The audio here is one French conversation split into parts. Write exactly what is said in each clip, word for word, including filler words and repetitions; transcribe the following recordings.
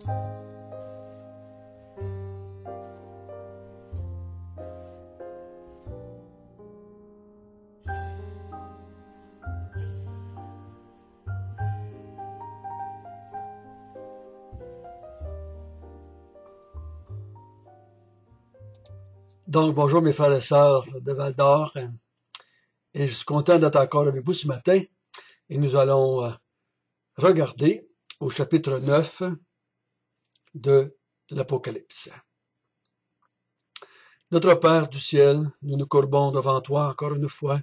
Donc, bonjour mes frères et sœurs de Val-d'Or, et je suis content d'être encore avec vous ce matin, et nous allons regarder au chapitre neuf de l'Apocalypse. Notre Père du ciel, nous nous courbons devant toi encore une fois,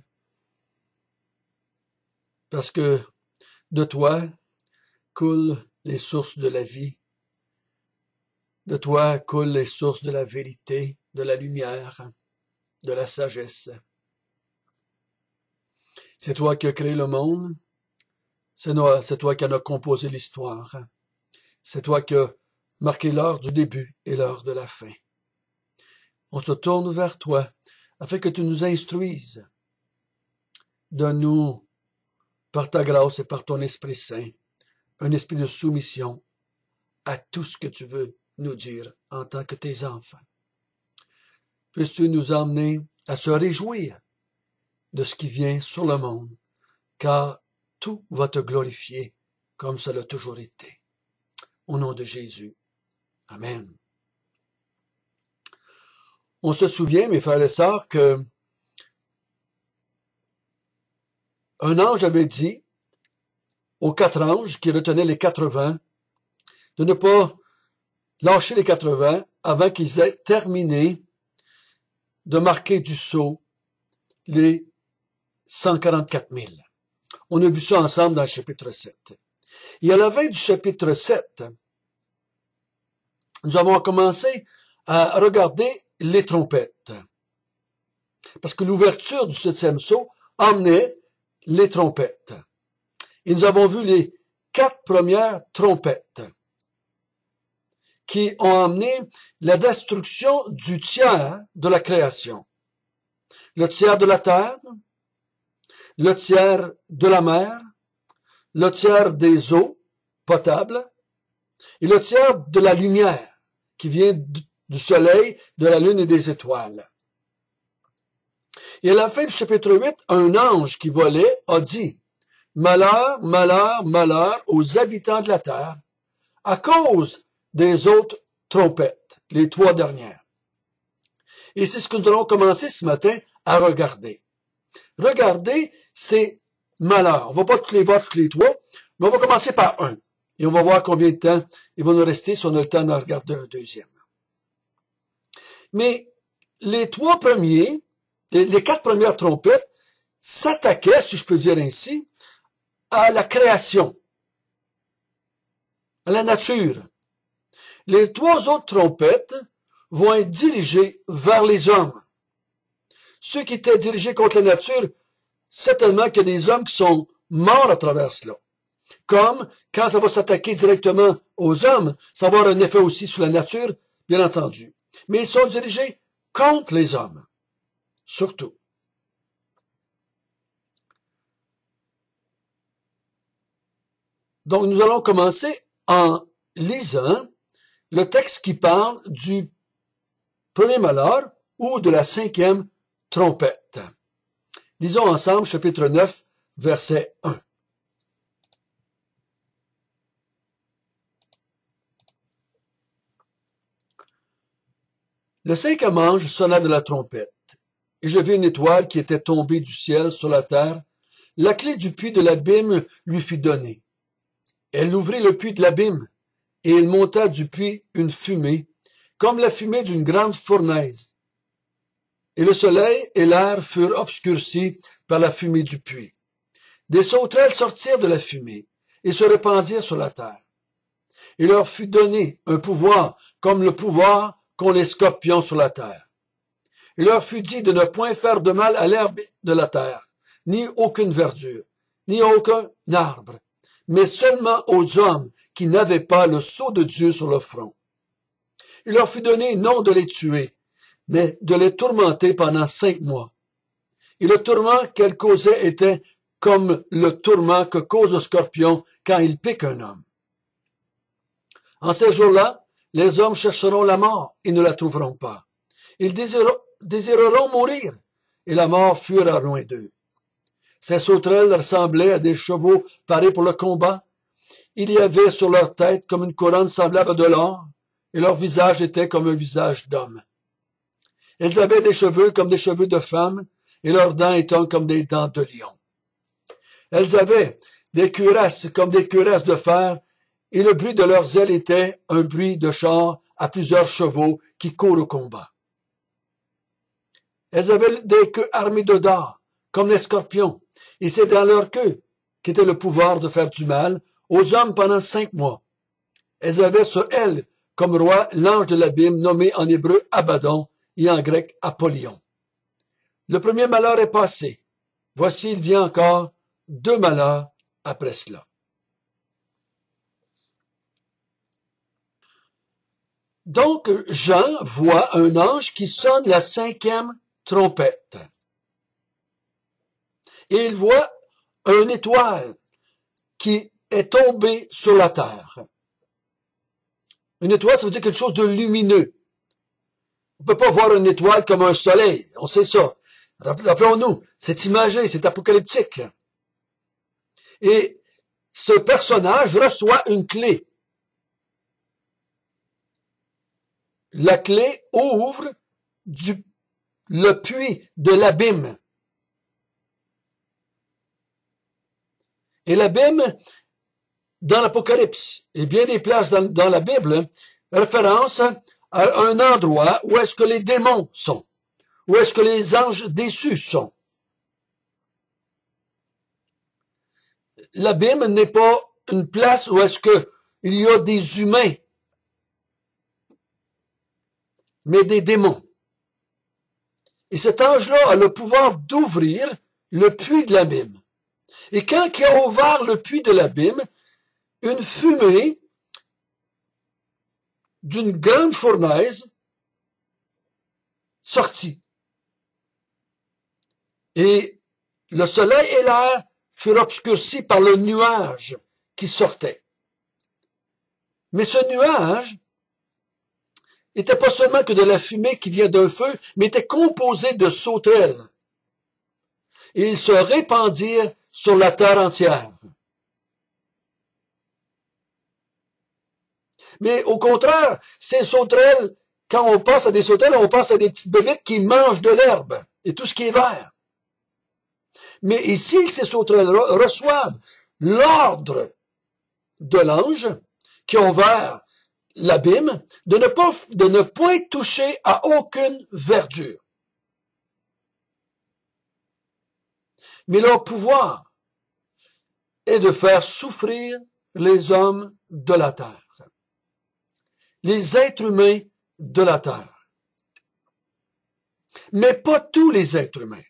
parce que de toi coulent les sources de la vie, de toi coulent les sources de la vérité, de la lumière, de la sagesse. C'est toi qui as créé le monde, c'est toi qui en as composé l'histoire, c'est toi qui as marqué l'heure du début et l'heure de la fin. On se tourne vers toi afin que tu nous instruises. Donne-nous, par ta grâce et par ton Esprit Saint, un esprit de soumission à tout ce que tu veux nous dire en tant que tes enfants. Puisses-tu nous emmener à se réjouir de ce qui vient sur le monde, car tout va te glorifier comme ça l'a toujours été. Au nom de Jésus. Amen. On se souvient, mes frères et sœurs, que un ange avait dit aux quatre anges qui retenaient les quatre-vingts de ne pas lâcher les quatre-vingts avant qu'ils aient terminé de marquer du sceau les cent quarante-quatre mille. On a vu ça ensemble dans le chapitre sept. Et à la fin du chapitre sept, nous avons commencé à regarder les trompettes. Parce que l'ouverture du septième sceau emmenait les trompettes. Et nous avons vu les quatre premières trompettes qui ont amené la destruction du tiers de la création. Le tiers de la terre, le tiers de la mer, le tiers des eaux potables et le tiers de la lumière qui vient du soleil, de la lune et des étoiles. Et à la fin du chapitre huit, un ange qui volait a dit « Malheur, malheur, malheur aux habitants de la terre à cause des autres trompettes, les trois dernières. » Et c'est ce que nous allons commencer ce matin à regarder. Regarder, c'est malheur. On ne va pas tous les voir, tous les trois, mais on va commencer par un. Et on va voir combien de temps il va nous rester si on a le temps d'en regarder un deuxième. Mais les trois premiers, les quatre premières trompettes, s'attaquaient, si je peux dire ainsi, à la création, à la nature. Les trois autres trompettes vont être dirigées vers les hommes. Ceux qui étaient dirigés contre la nature, certainement qu'il y a des hommes qui sont morts à travers cela. Comme quand ça va s'attaquer directement aux hommes, ça va avoir un effet aussi sur la nature, bien entendu. Mais ils sont dirigés contre les hommes, surtout. Donc nous allons commencer en lisant le texte qui parle du premier malheur ou de la cinquième trompette. Lisons ensemble chapitre neuf, verset un. Le cinquième ange sonna de la trompette, et je vis une étoile qui était tombée du ciel sur la terre. La clé du puits de l'abîme lui fut donnée. Elle ouvrit le puits de l'abîme, et il monta du puits une fumée, comme la fumée d'une grande fournaise. Et le soleil et l'air furent obscurcis par la fumée du puits. Des sauterelles sortirent de la fumée, et se répandirent sur la terre. Il leur fut donné un pouvoir, comme le pouvoir qu'ont les scorpions sur la terre. Il leur fut dit de ne point faire de mal à l'herbe de la terre, ni aucune verdure, ni aucun arbre, mais seulement aux hommes qui n'avaient pas le sceau de Dieu sur le front. Il leur fut donné non de les tuer, mais de les tourmenter pendant cinq mois. Et le tourment qu'elles causaient était comme le tourment que cause le scorpion quand il pique un homme. En ces jours-là, les hommes chercheront la mort et ne la trouveront pas. Ils désireront, désireront mourir et la mort fuira loin d'eux. Ces sauterelles ressemblaient à des chevaux parés pour le combat. Il y avait sur leur tête comme une couronne semblable à de l'or, et leur visage était comme un visage d'homme. Elles avaient des cheveux comme des cheveux de femmes, et leurs dents étant comme des dents de lion. Elles avaient des cuirasses comme des cuirasses de fer, et le bruit de leurs ailes était un bruit de char à plusieurs chevaux qui courent au combat. Elles avaient des queues armées de dards, comme les scorpions, et c'est dans leur queue qu'était le pouvoir de faire du mal aux hommes pendant cinq mois. Elles avaient sur elles comme roi l'ange de l'abîme nommé en hébreu Abaddon et en grec Apollyon. Le premier malheur est passé. Voici, il vient encore deux malheurs après cela. Donc, Jean voit un ange qui sonne la cinquième trompette. Et il voit une étoile qui est tombée sur la terre. Une étoile, ça veut dire quelque chose de lumineux. On ne peut pas voir une étoile comme un soleil, on sait ça. Rappelons-nous, c'est imagé, c'est apocalyptique. Et ce personnage reçoit une clé. La clé ouvre du, le puits de l'abîme. Et l'abîme, dans l'Apocalypse, et bien des places dans, dans la Bible, référence à un endroit où est-ce que les démons sont, où est-ce que les anges déçus sont. L'abîme n'est pas une place où est-ce que il y a des humains, mais des démons. Et cet ange-là a le pouvoir d'ouvrir le puits de l'abîme. Et quand il a ouvert le puits de l'abîme, une fumée d'une grande fournaise sortit. Et le soleil et l'air furent obscurcis par le nuage qui sortait. Mais ce nuage n'était pas seulement que de la fumée qui vient d'un feu, mais était composé de sauterelles. Et ils se répandirent sur la terre entière. Mais au contraire, ces sauterelles, quand on pense à des sauterelles, on pense à des petites bébêtes qui mangent de l'herbe et tout ce qui est vert. Mais ici, ces sauterelles reçoivent l'ordre de l'ange qui a ouvert l'abîme de ne pas, de ne point toucher à aucune verdure. Mais leur pouvoir est de faire souffrir les hommes de la terre. Les êtres humains de la terre. Mais pas tous les êtres humains.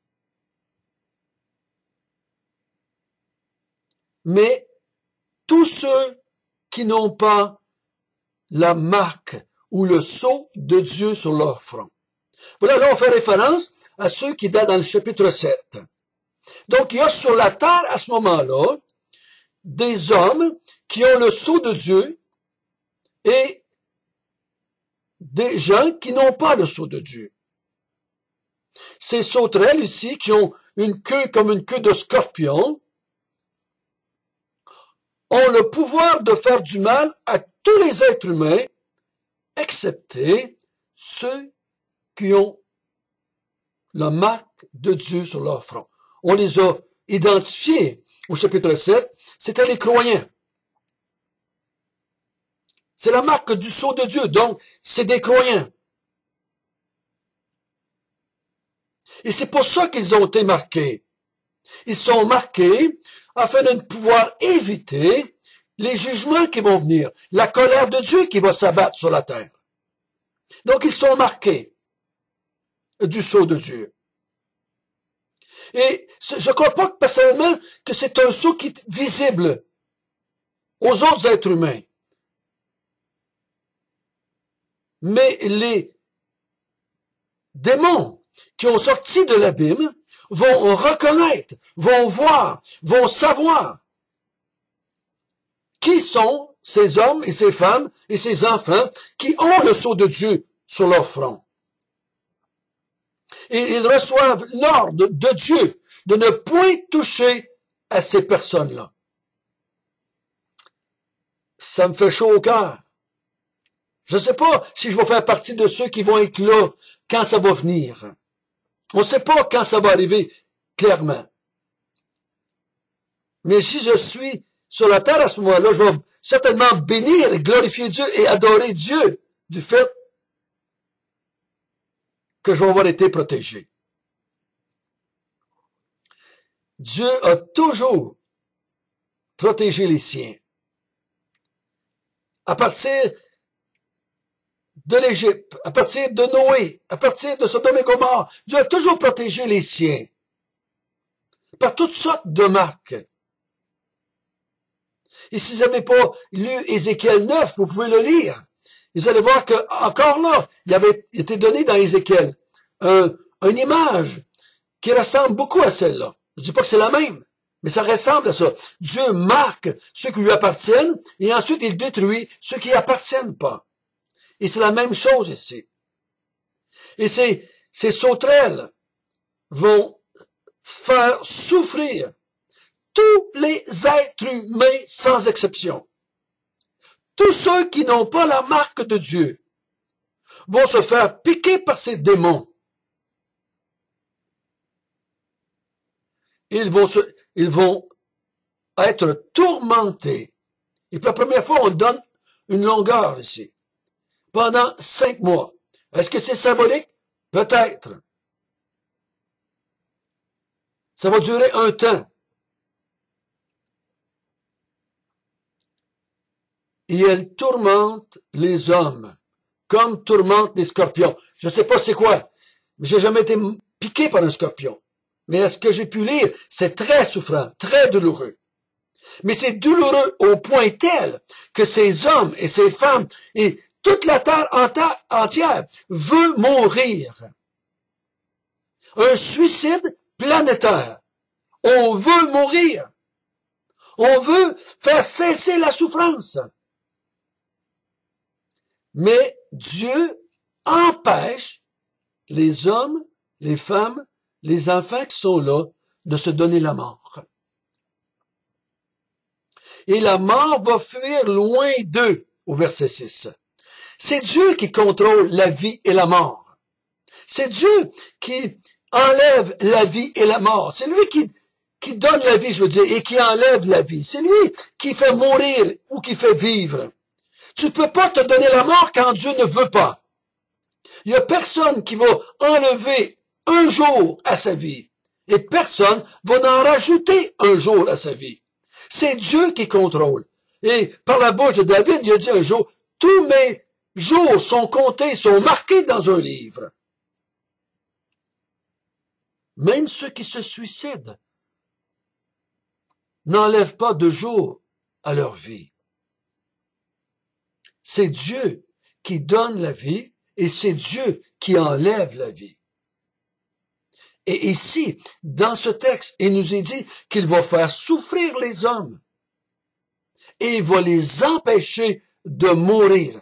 Mais tous ceux qui n'ont pas la marque ou le sceau de Dieu sur leur front. Voilà, là on fait référence à ceux qui datent dans le chapitre sept. Donc il y a sur la terre à ce moment-là des hommes qui ont le sceau de Dieu et des gens qui n'ont pas le sceau de Dieu. Ces sauterelles ici qui ont une queue comme une queue de scorpion ont le pouvoir de faire du mal à tous les êtres humains, excepté ceux qui ont la marque de Dieu sur leur front. On les a identifiés au chapitre sept, c'était les croyants. C'est la marque du sceau de Dieu, donc c'est des croyants. Et c'est pour ça qu'ils ont été marqués. Ils sont marqués afin de pouvoir éviter les jugements qui vont venir, la colère de Dieu qui va s'abattre sur la terre. Donc ils sont marqués du sceau de Dieu. Et je ne crois pas personnellement que c'est un sceau qui est visible aux autres êtres humains. Mais les démons qui ont sorti de l'abîme vont reconnaître, vont voir, vont savoir qui sont ces hommes et ces femmes et ces enfants qui ont le sceau de Dieu sur leur front. Et ils reçoivent l'ordre de Dieu de ne point toucher à ces personnes-là. Ça me fait chaud au cœur. Je ne sais pas si je vais faire partie de ceux qui vont être là quand ça va venir. On ne sait pas quand ça va arriver, clairement. Mais si je suis sur la terre à ce moment-là, je vais certainement bénir, glorifier Dieu et adorer Dieu du fait que je vais avoir été protégé. Dieu a toujours protégé les siens. À partir de l'Égypte, à partir de Noé, à partir de Sodome et Gomorrhe, Dieu a toujours protégé les siens par toutes sortes de marques. Et si vous n'avez pas lu Ézéchiel neuf, vous pouvez le lire. Vous allez voir que encore là, il avait été donné dans Ézéchiel un, une image qui ressemble beaucoup à celle-là. Je ne dis pas que c'est la même, mais ça ressemble à ça. Dieu marque ceux qui lui appartiennent et ensuite il détruit ceux qui appartiennent pas. Et c'est la même chose ici. Et ces, ces sauterelles vont faire souffrir tous les êtres humains sans exception. Tous ceux qui n'ont pas la marque de Dieu vont se faire piquer par ces démons. Ils vont, se, ils vont être tourmentés. Et pour la première fois, on donne une longueur ici. Pendant cinq mois. Est-ce que c'est symbolique? Peut-être. Ça va durer un temps. Et elle tourmente les hommes, comme tourmente les scorpions. Je ne sais pas c'est quoi, mais j'ai jamais été piqué par un scorpion. Mais à ce que j'ai pu lire, c'est très souffrant, très douloureux. Mais c'est douloureux au point tel que ces hommes et ces femmes et toute la terre entière veut mourir. Un suicide planétaire. On veut mourir. On veut faire cesser la souffrance. Mais Dieu empêche les hommes, les femmes, les enfants qui sont là de se donner la mort. Et la mort va fuir loin d'eux, au verset six. C'est Dieu qui contrôle la vie et la mort. C'est Dieu qui enlève la vie et la mort. C'est lui qui, qui donne la vie, je veux dire, et qui enlève la vie. C'est lui qui fait mourir ou qui fait vivre. Tu ne peux pas te donner la mort quand Dieu ne veut pas. Il n'y a personne qui va enlever un jour à sa vie. Et personne va en rajouter un jour à sa vie. C'est Dieu qui contrôle. Et par la bouche de David, il a dit un jour, tous mes jours sont comptés, sont marqués dans un livre. Même ceux qui se suicident n'enlèvent pas de jour à leur vie. C'est Dieu qui donne la vie et c'est Dieu qui enlève la vie. Et ici, dans ce texte, il nous est dit qu'il va faire souffrir les hommes et il va les empêcher de mourir.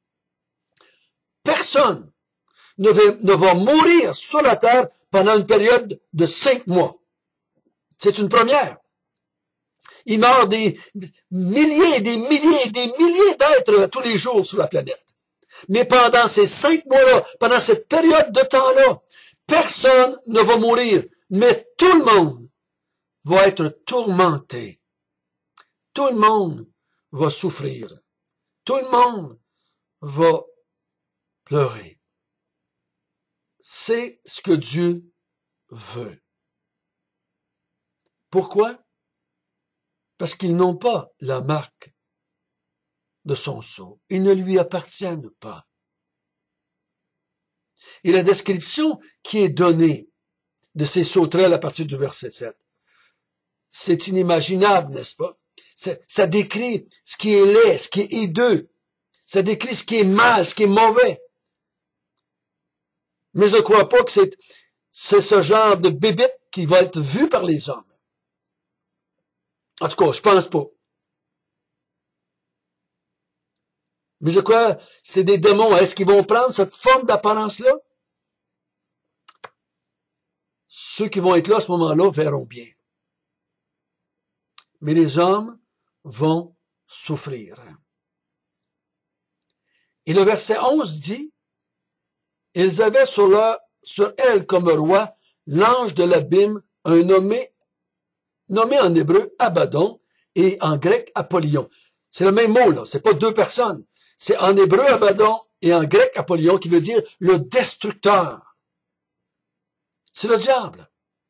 Personne ne va, ne va mourir sur la terre pendant une période de cinq mois. C'est une première. Il meurt des milliers, des milliers, des milliers d'êtres tous les jours sur la planète. Mais pendant ces cinq mois-là, pendant cette période de temps-là, personne ne va mourir, mais tout le monde va être tourmenté. Tout le monde va souffrir. Tout le monde va pleurer. C'est ce que Dieu veut. Pourquoi? Parce qu'ils n'ont pas la marque de son sceau. Ils ne lui appartiennent pas. Et la description qui est donnée de ces sauterelles à partir du verset sept, c'est inimaginable, n'est-ce pas? Ça décrit ce qui est laid, ce qui est hideux. Ça décrit ce qui est mal, ce qui est mauvais. Mais je ne crois pas que c'est, c'est ce genre de bébête qui va être vu par les hommes. En tout cas, je pense pas. Mais je crois que c'est des démons. Est-ce qu'ils vont prendre cette forme d'apparence-là? Ceux qui vont être là à ce moment-là verront bien. Mais les hommes vont souffrir. Et le verset onze dit, « Ils avaient sur, leur, sur elle comme roi l'ange de l'abîme, un nommé, nommé en hébreu Abaddon et en grec Apollyon. » C'est le même mot, là. C'est pas deux personnes. C'est en hébreu Abaddon et en grec Apollyon qui veut dire le destructeur. C'est le diable.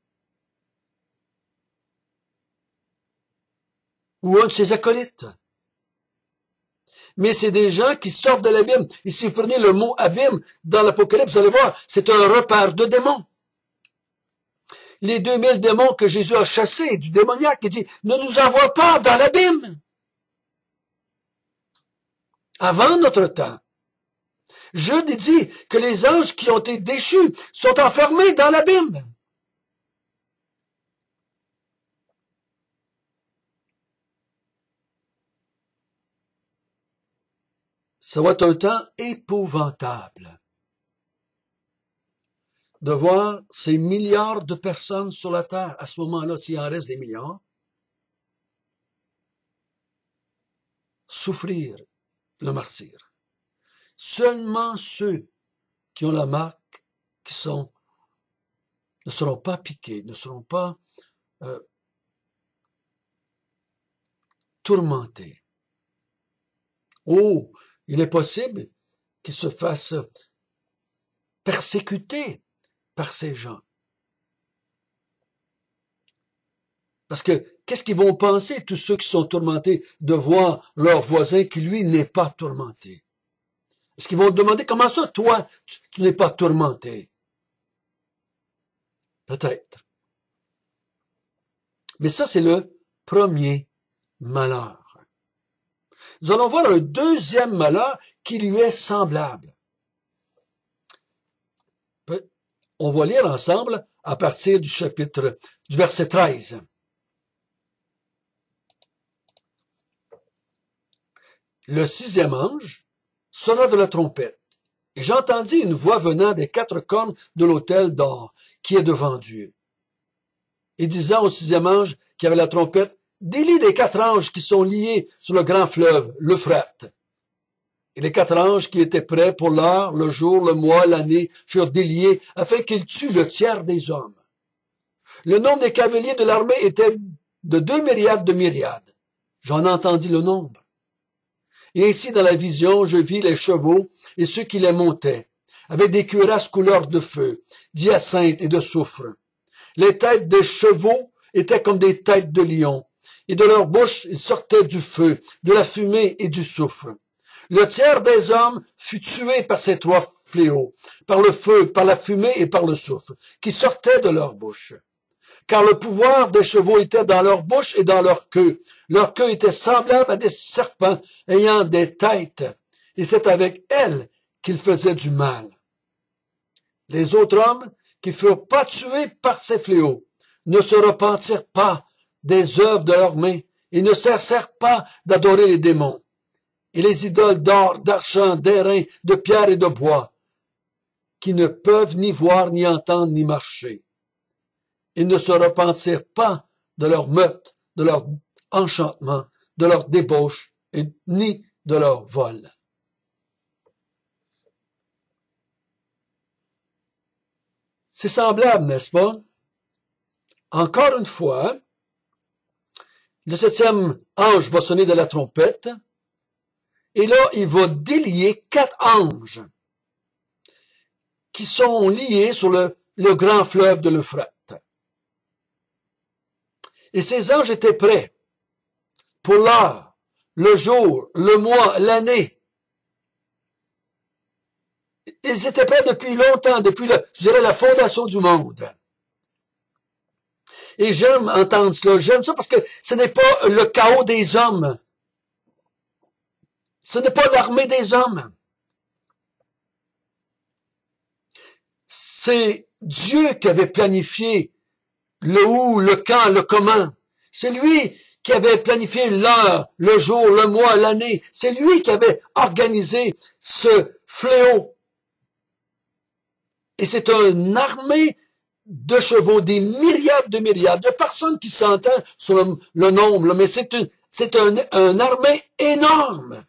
Ou un de ses acolytes. Mais c'est des gens qui sortent de l'abîme. Et si vous prenez le mot abîme dans l'Apocalypse, vous allez voir, c'est un repère de démons. Les deux mille démons que Jésus a chassés du démoniaque, il dit, ne nous envoie pas dans l'abîme. Avant notre temps. Jude dit que les anges qui ont été déchus sont enfermés dans l'abîme. Ça va être un temps épouvantable de voir ces milliards de personnes sur la terre, à ce moment-là, s'il en reste des milliards, souffrir le martyre. Seulement ceux qui ont la marque, qui sont, ne seront pas piqués, ne seront pas euh, tourmentés. Oh, il est possible qu'ils se fassent persécuter par ces gens. Parce que, qu'est-ce qu'ils vont penser, tous ceux qui sont tourmentés, de voir leur voisin qui, lui, n'est pas tourmenté? Est-ce qu'ils vont demander, comment ça, toi, tu, tu n'es pas tourmenté? Peut-être. Mais ça, c'est le premier malheur. Nous allons voir un deuxième malheur qui lui est semblable. On va lire ensemble à partir du chapitre, du verset treize. Le sixième ange sonna de la trompette, et j'entendis une voix venant des quatre cornes de l'autel d'or qui est devant Dieu, et disant au sixième ange qui avait la trompette, délie les quatre anges qui sont liés sur le grand fleuve, l'Euphrate. Et les quatre anges qui étaient prêts pour l'heure, le jour, le mois, l'année, furent déliés afin qu'ils tuent le tiers des hommes. Le nombre des cavaliers de l'armée était de deux myriades de myriades. J'en entendis le nombre. Et ainsi, dans la vision, je vis les chevaux et ceux qui les montaient, avec des cuirasses couleur de feu, d'hyacinthe et de soufre. Les têtes des chevaux étaient comme des têtes de lions, et de leur bouche il sortait du feu, de la fumée et du soufre. Le tiers des hommes fut tué par ces trois fléaux, par le feu, par la fumée et par le soufre, qui sortaient de leur bouche. Car le pouvoir des chevaux était dans leur bouche et dans leur queue. Leur queue était semblable à des serpents ayant des têtes, et c'est avec elles qu'ils faisaient du mal. Les autres hommes qui furent pas tués par ces fléaux ne se repentirent pas des œuvres de leurs mains et ne cessèrent pas d'adorer les démons et les idoles d'or, d'argent, d'airain, de pierre et de bois, qui ne peuvent ni voir, ni entendre, ni marcher. Ils ne se repentirent pas de leur meurtre, de leur enchantement, de leur débauche, et, ni de leur vol. C'est semblable, n'est-ce pas? Encore une fois, le septième ange va sonner de la trompette, et là, il va délier quatre anges qui sont liés sur le, le grand fleuve de l'Euphrate. Et ces anges étaient prêts pour l'heure, le jour, le mois, l'année. Ils étaient prêts depuis longtemps, depuis, le, je dirais, la fondation du monde. Et j'aime entendre cela, j'aime ça parce que ce n'est pas le chaos des hommes. Ce n'est pas l'armée des hommes. C'est Dieu qui avait planifié le où, le quand, le comment. C'est lui qui avait planifié l'heure, le jour, le mois, l'année. C'est lui qui avait organisé ce fléau. Et c'est une armée de chevaux, des myriades de myriades de personnes qui s'entendent sur le, le nombre, mais c'est une, c'est un, une armée énorme.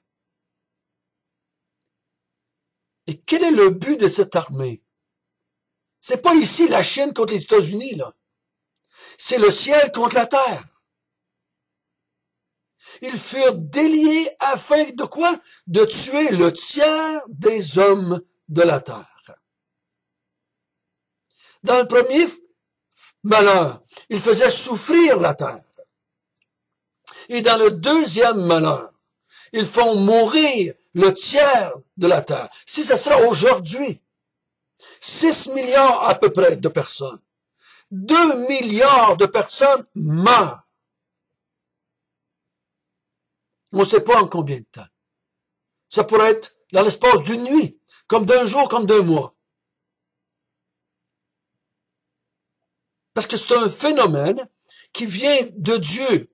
Et quel est le but de cette armée? C'est pas ici la Chine contre les États-Unis, là. C'est le ciel contre la terre. Ils furent déliés afin de quoi? De tuer le tiers des hommes de la terre. Dans le premier malheur, ils faisaient souffrir la terre. Et dans le deuxième malheur, ils font mourir le tiers de la terre. Si ce sera aujourd'hui, six milliards à peu près de personnes, deux milliards de personnes meurent. On ne sait pas en combien de temps. Ça pourrait être dans l'espace d'une nuit, comme d'un jour, comme d'un mois. Parce que c'est un phénomène qui vient de Dieu.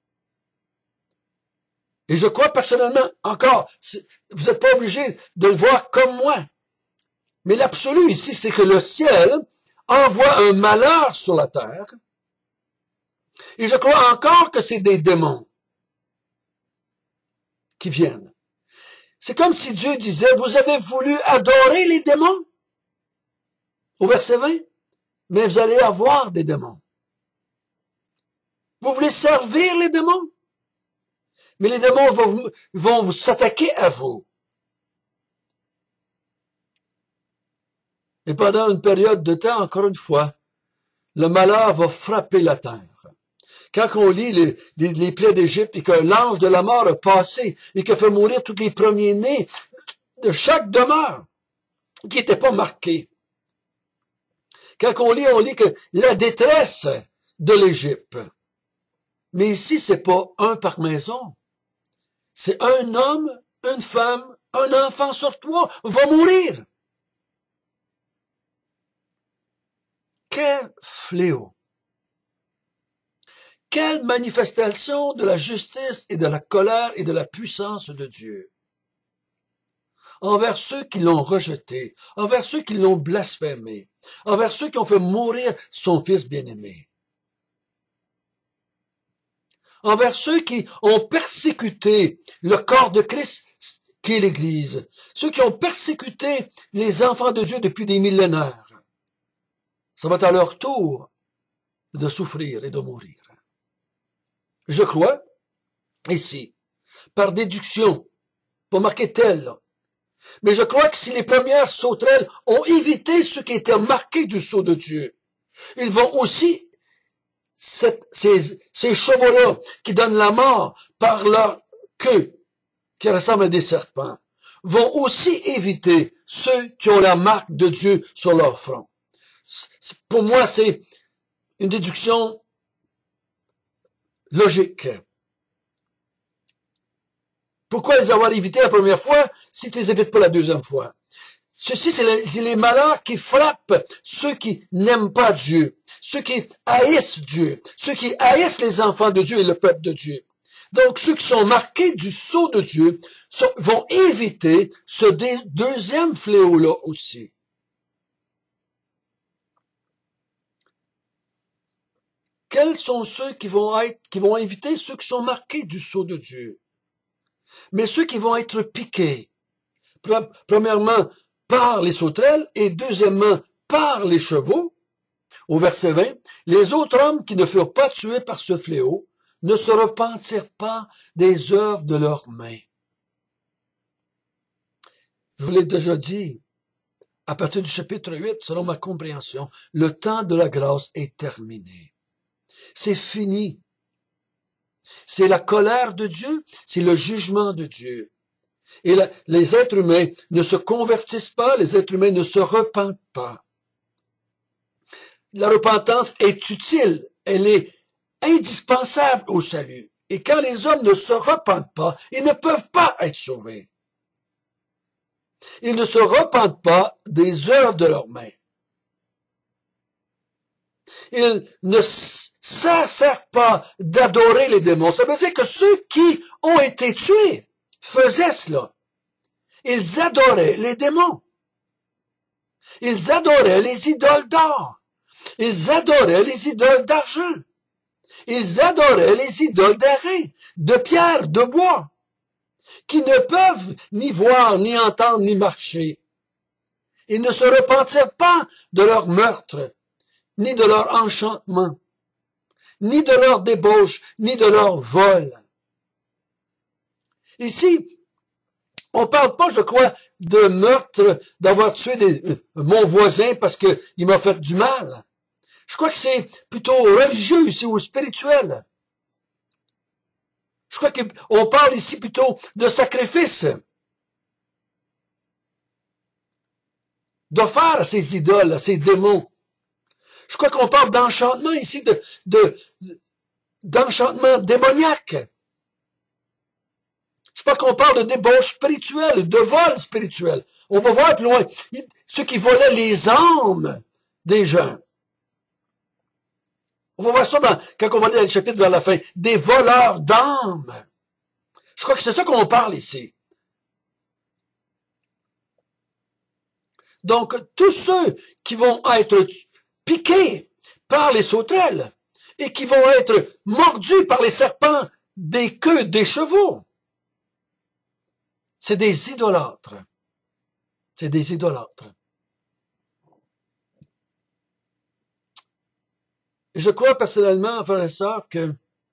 Et je crois personnellement, encore, vous n'êtes pas obligé de le voir comme moi. Mais l'absolu ici, c'est que le ciel envoie un malheur sur la terre. Et je crois encore que c'est des démons qui viennent. C'est comme si Dieu disait, vous avez voulu adorer les démons? Au verset vingt. Mais vous allez avoir des démons. Vous voulez servir les démons? Mais les démons vont, vont vous s'attaquer à vous. Et pendant une période de temps, encore une fois, le malheur va frapper la terre. Quand on lit les, les, les plaies d'Égypte et que l'ange de la mort a passé et que fait mourir tous les premiers-nés de chaque demeure qui n'était pas marquée. Quand on lit, on lit que la détresse de l'Égypte. Mais ici, c'est pas un par maison. C'est un homme, une femme, un enfant sur trois va mourir. Quel fléau! Quelle manifestation de la justice et de la colère et de la puissance de Dieu envers ceux qui l'ont rejeté, envers ceux qui l'ont blasphémé, envers ceux qui ont fait mourir son fils bien-aimé, envers ceux qui ont persécuté le corps de Christ qui est l'Église, ceux qui ont persécuté les enfants de Dieu depuis des millénaires. Ça va être à leur tour de souffrir et de mourir. Je crois, ici, par déduction, pas marqué tel, mais je crois que si les premières sauterelles ont évité ce qui était marqué du sceau de Dieu, ils vont aussi, cette, ces, ces chevaux-là qui donnent la mort par leur queue, qui ressemble à des serpents, vont aussi éviter ceux qui ont la marque de Dieu sur leur front. Pour moi, c'est une déduction logique. Pourquoi les avoir évités la première fois si tu les évites pas la deuxième fois? Ceci, c'est les, les malheurs qui frappent ceux qui n'aiment pas Dieu, ceux qui haïssent Dieu, ceux qui haïssent les enfants de Dieu et le peuple de Dieu. Donc, ceux qui sont marqués du sceau de Dieu sont, vont éviter ce deuxième fléau-là aussi. Quels sont ceux qui vont être, qui vont éviter ceux qui sont marqués du sceau de Dieu? Mais ceux qui vont être piqués, premièrement, par les sauterelles et deuxièmement, par les chevaux, au verset vingt, les autres hommes qui ne furent pas tués par ce fléau ne se repentirent pas des œuvres de leurs mains. Je vous l'ai déjà dit, à partir du chapitre huit, selon ma compréhension, le temps de la grâce est terminé. C'est fini. C'est la colère de Dieu, c'est le jugement de Dieu. Et la, les êtres humains ne se convertissent pas, les êtres humains ne se repentent pas. La repentance est utile, elle est indispensable au salut. Et quand les hommes ne se repentent pas, ils ne peuvent pas être sauvés. Ils ne se repentent pas des œuvres de leurs mains. Ils ne ça ne sert pas d'adorer les démons. Ça veut dire que ceux qui ont été tués faisaient cela. Ils adoraient les démons. Ils adoraient les idoles d'or. Ils adoraient les idoles d'argent. Ils adoraient les idoles d'airain, de pierre, de bois, qui ne peuvent ni voir, ni entendre, ni marcher. Ils ne se repentirent pas de leur meurtre, ni de leur enchantement, ni de leur débauche, ni de leur vol. Ici, on parle pas, je crois, de meurtre, d'avoir tué des, euh, mon voisin parce que il m'a fait du mal. Je crois que c'est plutôt religieux ici ou spirituel. Je crois qu'on parle ici plutôt de sacrifice, d'offert à ces idoles, à ces démons. Je crois qu'on parle d'enchantement ici, de, de, d'enchantement démoniaque. Je crois qu'on parle de débauche spirituelle, de vol spirituel. On va voir plus loin. Ceux qui volaient les âmes des gens. On va voir ça dans, quand on va lire le chapitre vers la fin. Des voleurs d'âmes. Je crois que c'est ça qu'on parle ici. Donc, tous ceux qui vont être piqués par les sauterelles et qui vont être mordus par les serpents des queues des chevaux, c'est des idolâtres. C'est des idolâtres. Je crois personnellement, frères et sœurs, que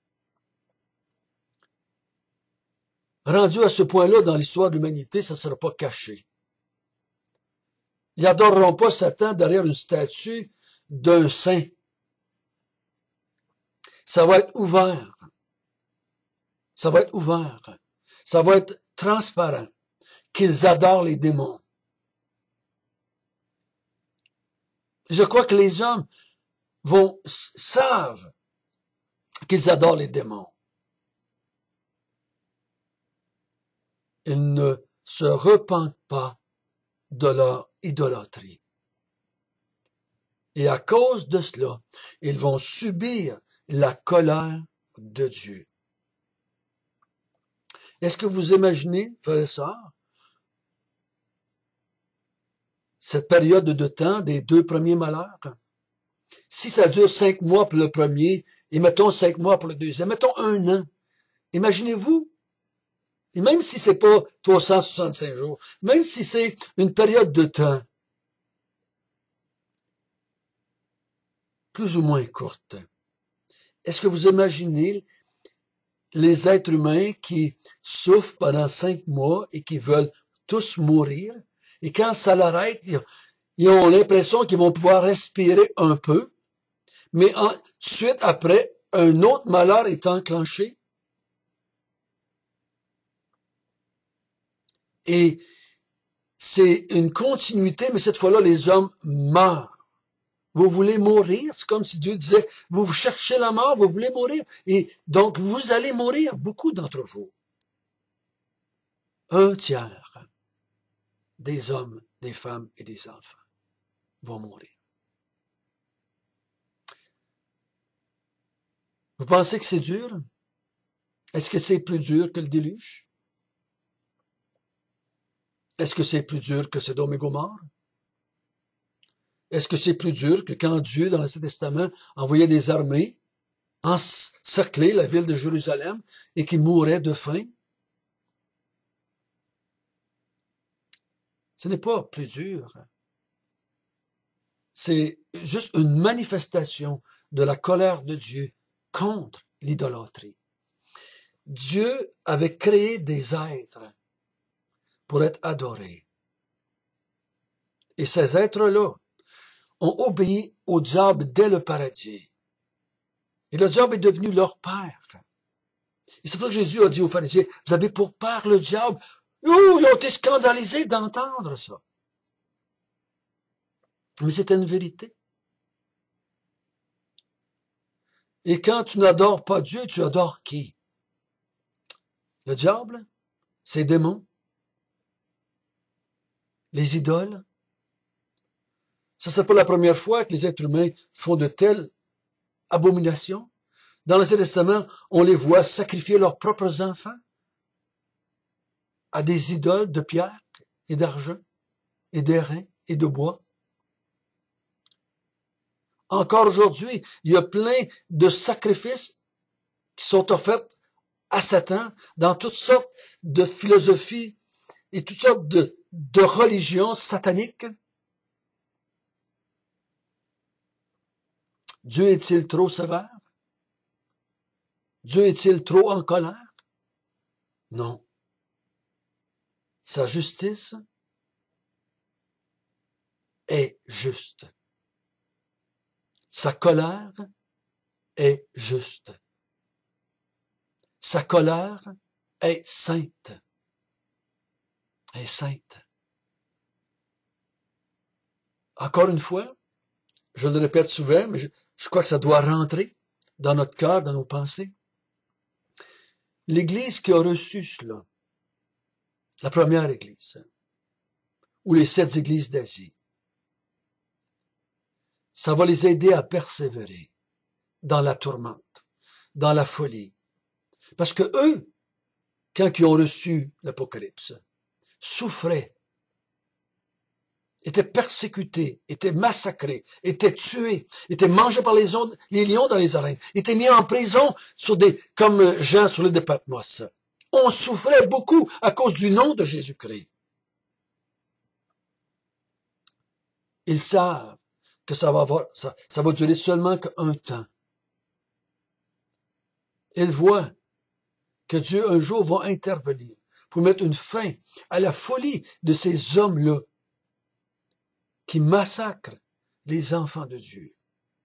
rendu à ce point-là dans l'histoire de l'humanité, ça ne sera pas caché. Ils n'adoreront pas Satan derrière une statue d'un saint. Ça va être ouvert. Ça va être ouvert. Ça va être transparent. Qu'ils adorent les démons. Je crois que les hommes vont, savent qu'ils adorent les démons. Ils ne se repentent pas de leur idolâtrie. Et à cause de cela, ils vont subir la colère de Dieu. Est-ce que vous imaginez, frères et sœurs, cette période de temps des deux premiers malheurs? Si ça dure cinq mois pour le premier, et mettons cinq mois pour le deuxième, mettons un an, imaginez-vous, et même si c'est pas trois cent soixante-cinq jours, même si c'est une période de temps plus ou moins courte, est-ce que vous imaginez les êtres humains qui souffrent pendant cinq mois et qui veulent tous mourir, et quand ça l'arrête, ils ont l'impression qu'ils vont pouvoir respirer un peu, mais ensuite, après, un autre malheur est enclenché. Et c'est une continuité, mais cette fois-là, les hommes meurent. Vous voulez mourir? C'est comme si Dieu disait, vous cherchez la mort, vous voulez mourir. Et donc, vous allez mourir, beaucoup d'entre vous. Un tiers des hommes, des femmes et des enfants vont mourir. Vous pensez que c'est dur? Est-ce que c'est plus dur que le déluge? Est-ce que c'est plus dur que Sodome et Gomorrhe? Est-ce que c'est plus dur que quand Dieu, dans l'Ancien Testament, envoyait des armées encercler la ville de Jérusalem et qui mouraient de faim? Ce n'est pas plus dur. C'est juste une manifestation de la colère de Dieu contre l'idolâtrie. Dieu avait créé des êtres pour être adorés. Et ces êtres-là ont obéi au diable dès le paradis. Et le diable est devenu leur père. Et c'est pour ça que Jésus a dit aux pharisiens, vous avez pour père le diable. Oh, ils ont été scandalisés d'entendre ça. Mais c'était une vérité. Et quand tu n'adores pas Dieu, tu adores qui? Le diable? Ses démons? Les idoles? Ça, c'est pas la première fois que les êtres humains font de telles abomination. Dans l'Ancien Testament, on les voit sacrifier leurs propres enfants à des idoles de pierre et d'argent et d'airain et de bois. Encore aujourd'hui, il y a plein de sacrifices qui sont offerts à Satan dans toutes sortes de philosophies et toutes sortes de, de religions sataniques. Dieu est-il trop sévère? Dieu est-il trop en colère? Non. Sa justice est juste. Sa colère est juste. Sa colère est sainte. Est sainte. Encore une fois, je le répète souvent, mais je, je crois que ça doit rentrer dans notre cœur, dans nos pensées. L'Église qui a reçu cela, la première Église, ou les sept Églises d'Asie, ça va les aider à persévérer dans la tourmente, dans la folie. Parce que eux, quand ils ont reçu l'Apocalypse, souffraient, étaient persécutés, étaient massacrés, étaient tués, étaient mangés par les, ondes, les lions dans les arènes, étaient mis en prison sur des, comme Jean sur l'île de Patmos. On souffrait beaucoup à cause du nom de Jésus-Christ. Ils savent que ça va avoir, ça, ça va durer seulement qu'un temps. Ils voient que Dieu un jour va intervenir pour mettre une fin à la folie de ces hommes-là qui massacrent les enfants de Dieu.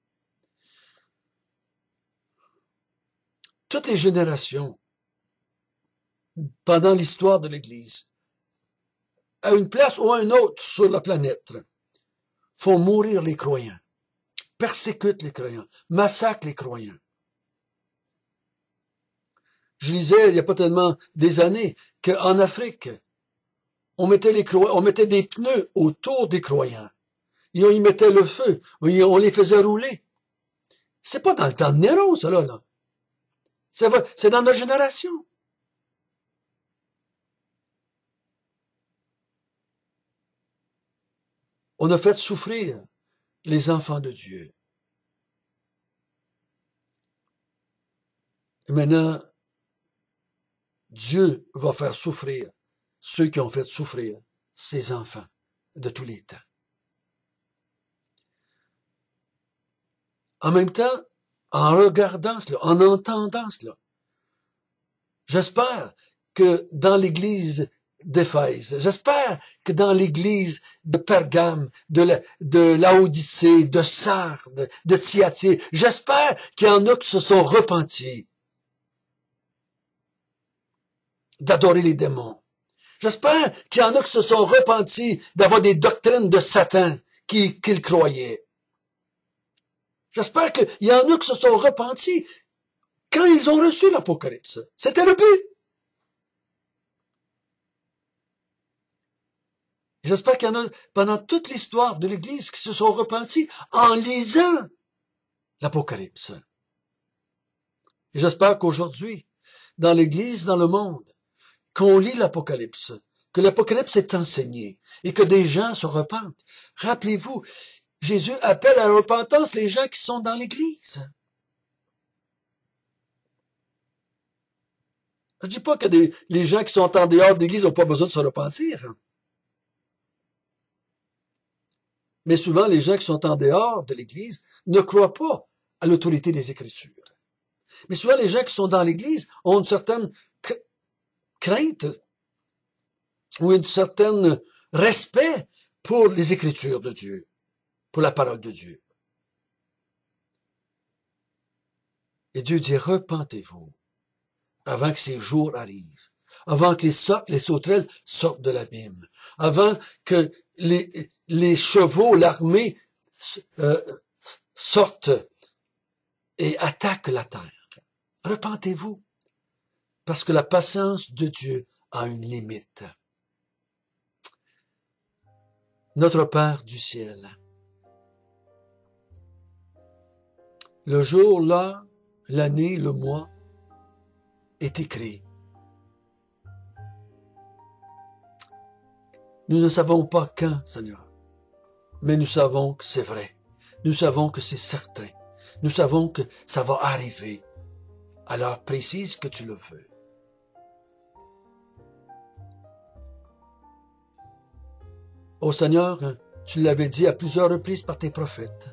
Toutes les générations, pendant l'histoire de l'Église, à une place ou à une autre sur la planète, font mourir les croyants, persécutent les croyants, massacrent les croyants. Je lisais il n'y a pas tellement des années qu'en Afrique, on mettait, les croyants, on mettait des pneus autour des croyants. Et on y mettait le feu, on les faisait rouler. C'est pas dans le temps de Néron, ça là. là. C'est dans notre génération. On a fait souffrir les enfants de Dieu. Et maintenant, Dieu va faire souffrir ceux qui ont fait souffrir ses enfants de tous les temps. En même temps, en regardant cela, en entendant cela, j'espère que dans l'église d'Éphèse, j'espère que dans l'église de Pergame, de, la, de Laodicée, de Sardes, de Thyatire, j'espère qu'il y en a qui se sont repentis d'adorer les démons. J'espère qu'il y en a qui se sont repentis d'avoir des doctrines de Satan qu'ils qu'ils croyaient. J'espère qu'il y en a qui se sont repentis quand ils ont reçu l'Apocalypse. C'était le but. J'espère qu'il y en a pendant toute l'histoire de l'Église qui se sont repentis en lisant l'Apocalypse. Et j'espère qu'aujourd'hui, dans l'Église, dans le monde, qu'on lit l'Apocalypse, que l'Apocalypse est enseigné et que des gens se repentent. Rappelez-vous, Jésus appelle à la repentance les gens qui sont dans l'Église. Je ne dis pas que des, les gens qui sont en dehors de l'Église n'ont pas besoin de se repentir. Mais souvent, les gens qui sont en dehors de l'Église ne croient pas à l'autorité des Écritures. Mais souvent, les gens qui sont dans l'Église ont une certaine crainte ou un certain respect pour les Écritures de Dieu, pour la parole de Dieu. Et Dieu dit, repentez-vous avant que ces jours arrivent, avant que les, so les sauterelles sortent de l'abîme, avant que les, les chevaux, l'armée euh, sortent et attaquent la terre. Repentez-vous, parce que la patience de Dieu a une limite. Notre Père du ciel, Le jour, là, l'année, le mois est écrit. Nous ne savons pas quand, Seigneur, mais nous savons que c'est vrai. Nous savons que c'est certain. Nous savons que ça va arriver à l'heure précise que tu le veux. Ô Seigneur, tu l'avais dit à plusieurs reprises par tes prophètes.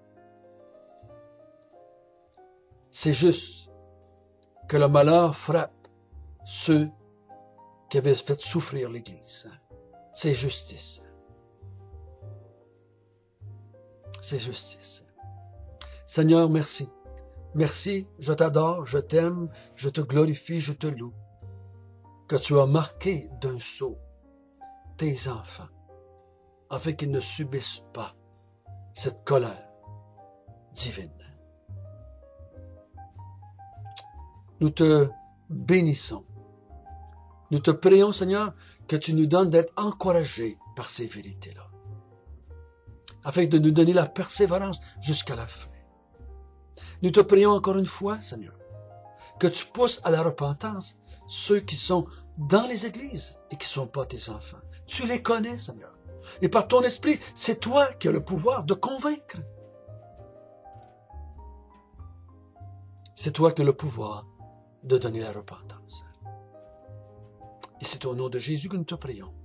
C'est juste que le malheur frappe ceux qui avaient fait souffrir l'Église. C'est justice. C'est justice. Seigneur, merci. Merci, je t'adore, je t'aime, je te glorifie, je te loue. Que tu as marqué d'un sceau tes enfants, afin qu'ils ne subissent pas cette colère divine. Nous te bénissons. Nous te prions, Seigneur, que tu nous donnes d'être encouragés par ces vérités-là, afin de nous donner la persévérance jusqu'à la fin. Nous te prions encore une fois, Seigneur, que tu pousses à la repentance ceux qui sont dans les églises et qui ne sont pas tes enfants. Tu les connais, Seigneur. Et par ton esprit, c'est toi qui as le pouvoir de convaincre. C'est toi qui as le pouvoir de donner la repentance. Et c'est au nom de Jésus que nous te prions.